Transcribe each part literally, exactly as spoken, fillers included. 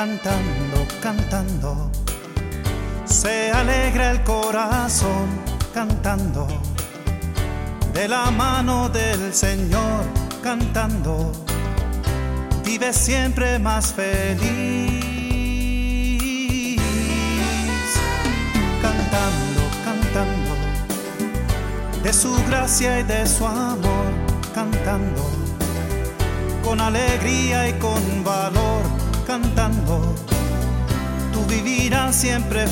cantando, cantando, se alegra el corazón, cantando, de la mano del Señor, cantando, vive siempre más feliz, cantando, cantando, de su gracia y de su amor, cantando, con alegría y con valor, cantando, tú vivirás siempre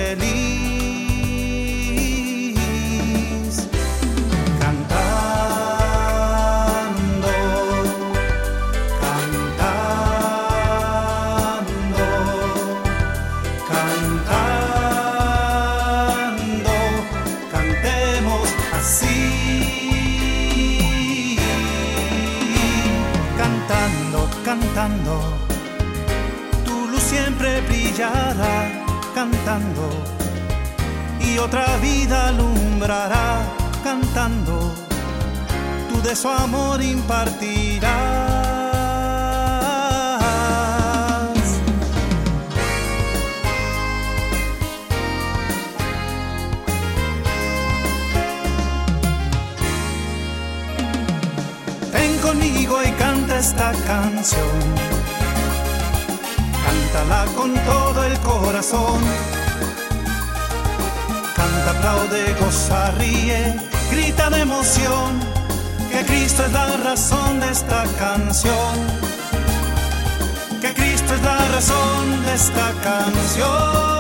feliz. Cantando, cantando, cantando, cantemos así. Cantando, cantando, siempre brillará, cantando, y otra vida alumbrará, cantando, tú de su amor impartirás. Ven conmigo y canta esta canción, cántala con todo el corazón. Canta, aplaude, goza, ríe, grita de emoción, que Cristo es la razón de esta canción, que Cristo es la razón de esta canción.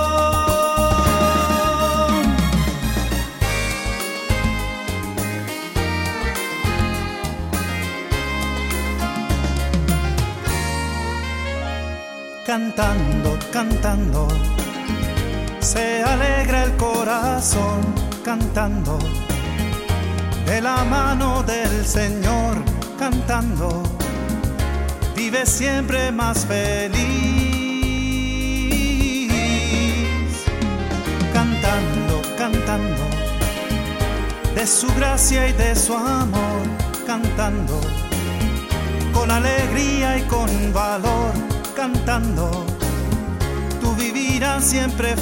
Cantando, cantando, se alegra el corazón, cantando, de la mano del Señor, cantando, vive siempre más feliz. Cantando, cantando, de su gracia y de su amor, cantando, con alegría y con valor, cantando, tú vivirás siempre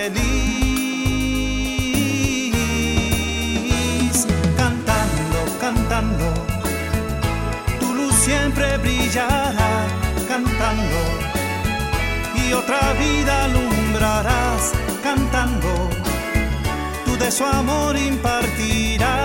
feliz. Cantando, cantando, tu luz siempre brillará, cantando, y otra vida alumbrarás, cantando, tú de su amor impartirás.